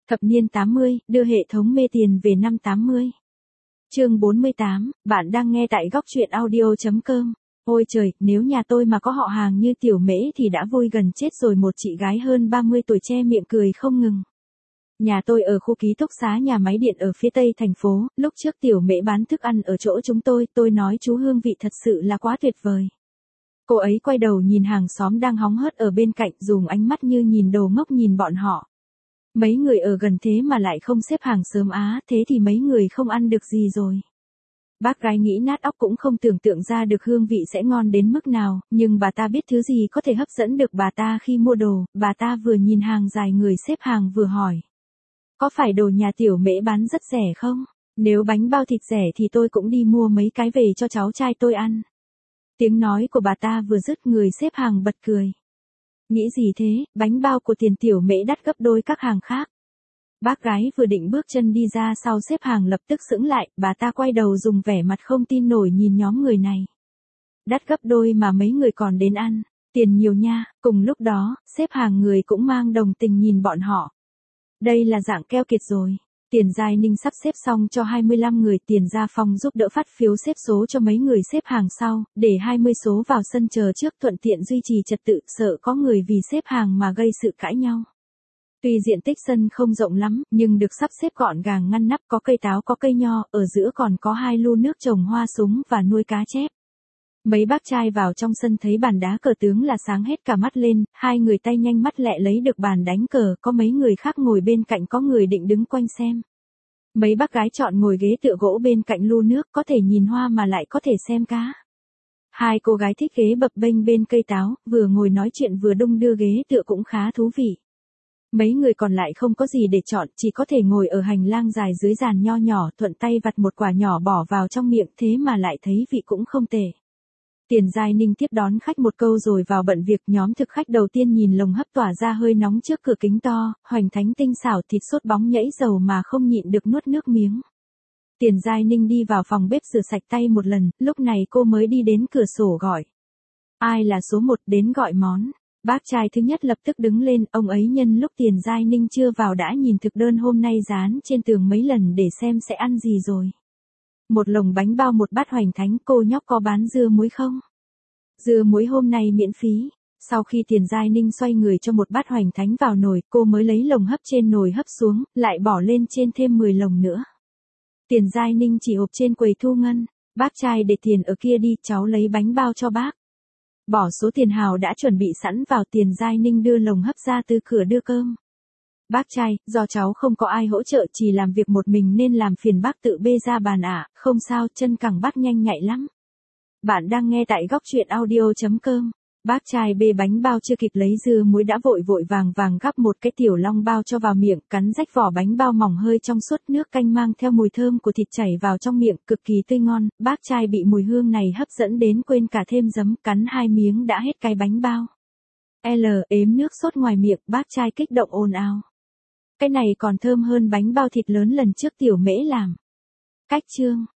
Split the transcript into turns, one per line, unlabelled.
Thập niên 80, đưa hệ thống mê tiền về năm 80. Chương 48, bạn đang nghe tại góc truyện audio.com. Ôi trời, nếu nhà tôi mà có họ hàng như Tiểu Mễ thì đã vui gần chết rồi. Một chị gái hơn 30 tuổi che miệng cười không ngừng. Nhà tôi ở khu ký túc xá nhà máy điện ở phía tây thành phố, lúc trước Tiểu Mễ bán thức ăn ở chỗ chúng tôi nói chú hương vị thật sự là quá tuyệt vời. Cô ấy quay đầu nhìn hàng xóm đang hóng hớt ở bên cạnh, dùng ánh mắt như nhìn đồ ngốc nhìn bọn họ. Mấy người ở gần thế mà lại không xếp hàng sớm á, thế thì mấy người không ăn được gì rồi. Bác gái nghĩ nát óc cũng không tưởng tượng ra được hương vị sẽ ngon đến mức nào, nhưng bà ta biết thứ gì có thể hấp dẫn được bà ta khi mua đồ. Bà ta vừa nhìn hàng dài người xếp hàng vừa hỏi. Có phải đồ nhà Tiểu Mễ bán rất rẻ không? Nếu bánh bao thịt rẻ thì tôi cũng đi mua mấy cái về cho cháu trai tôi ăn. Tiếng nói của bà ta vừa dứt, người xếp hàng bật cười. Nghĩ gì thế, bánh bao của tiền Tiểu Mễ đắt gấp đôi các hàng khác. Bác gái vừa định bước chân đi ra sau xếp hàng lập tức sững lại, bà ta quay đầu dùng vẻ mặt không tin nổi nhìn nhóm người này. Đắt gấp đôi mà mấy người còn đến ăn, tiền nhiều nha. Cùng lúc đó, xếp hàng người cũng mang đồng tình nhìn bọn họ. Đây là dạng keo kiệt rồi. Tiền Giai Ninh sắp xếp xong cho 25 người, Tiền Gia Phong giúp đỡ phát phiếu xếp số cho mấy người xếp hàng sau, để 20 số vào sân chờ trước thuận tiện duy trì trật tự, sợ có người vì xếp hàng mà gây sự cãi nhau. Tuy diện tích sân không rộng lắm, nhưng được sắp xếp gọn gàng ngăn nắp, có cây táo có cây nho, ở giữa còn có 2 lu nước trồng hoa súng và nuôi cá chép. Mấy bác trai vào trong sân thấy bàn đá cờ tướng là sáng hết cả mắt lên, hai người tay nhanh mắt lẹ lấy được bàn đánh cờ, có mấy người khác ngồi bên cạnh, có người định đứng quanh xem. Mấy bác gái chọn ngồi ghế tựa gỗ bên cạnh lu nước, có thể nhìn hoa mà lại có thể xem cá. Hai cô gái thích ghế bập bênh bên cây táo, vừa ngồi nói chuyện vừa đung đưa ghế tựa cũng khá thú vị. Mấy người còn lại không có gì để chọn, chỉ có thể ngồi ở hành lang dài dưới giàn nho nhỏ, thuận tay vặt một quả nhỏ bỏ vào trong miệng, thế mà lại thấy vị cũng không tệ. Tiền Giai Ninh tiếp đón khách một câu rồi vào bận việc. Nhóm thực khách đầu tiên nhìn lồng hấp tỏa ra hơi nóng trước cửa kính to, hoành thánh tinh xảo, thịt sốt bóng nhảy dầu mà không nhịn được nuốt nước miếng. Tiền Giai Ninh đi vào phòng bếp rửa sạch tay một lần, lúc này cô mới đi đến cửa sổ gọi. Ai là số 1 đến gọi món? Bác trai thứ nhất lập tức đứng lên, ông ấy nhân lúc Tiền Giai Ninh chưa vào đã nhìn thực đơn hôm nay dán trên tường mấy lần để xem sẽ ăn gì rồi. Một lồng bánh bao, một bát hoành thánh. Cô nhóc có bán dưa muối không? Dưa muối hôm nay miễn phí. Sau khi Tiền Giai Ninh xoay người cho một bát hoành thánh vào nồi, cô mới lấy lồng hấp trên nồi hấp xuống, lại bỏ lên trên thêm 10 lồng nữa. Tiền Giai Ninh chỉ hộp trên quầy thu ngân. Bác trai để tiền ở kia đi, cháu lấy bánh bao cho bác. Bỏ số tiền hào đã chuẩn bị sẵn vào, Tiền Giai Ninh đưa lồng hấp ra từ cửa đưa cơm. Bác trai, do cháu không có ai hỗ trợ, chỉ làm việc một mình nên làm phiền bác tự bê ra bàn ạ. Không sao, chân cẳng bác nhanh nhạy lắm. Bạn đang nghe tại góc truyện audio.com. Bác trai bê bánh bao chưa kịp lấy dưa muối đã vội vàng gắp một cái tiểu long bao cho vào miệng, cắn rách vỏ bánh bao mỏng hơi trong suốt, nước canh mang theo mùi thơm của thịt chảy vào trong miệng, cực kỳ tươi ngon. Bác trai bị mùi hương này hấp dẫn đến quên cả thêm giấm, cắn 2 miếng đã hết cái bánh bao. Ếm nước sốt ngoài miệng, bác trai kích động ồn ào. Cái này còn thơm hơn bánh bao thịt lớn lần trước Tiểu Mễ làm. Cách chương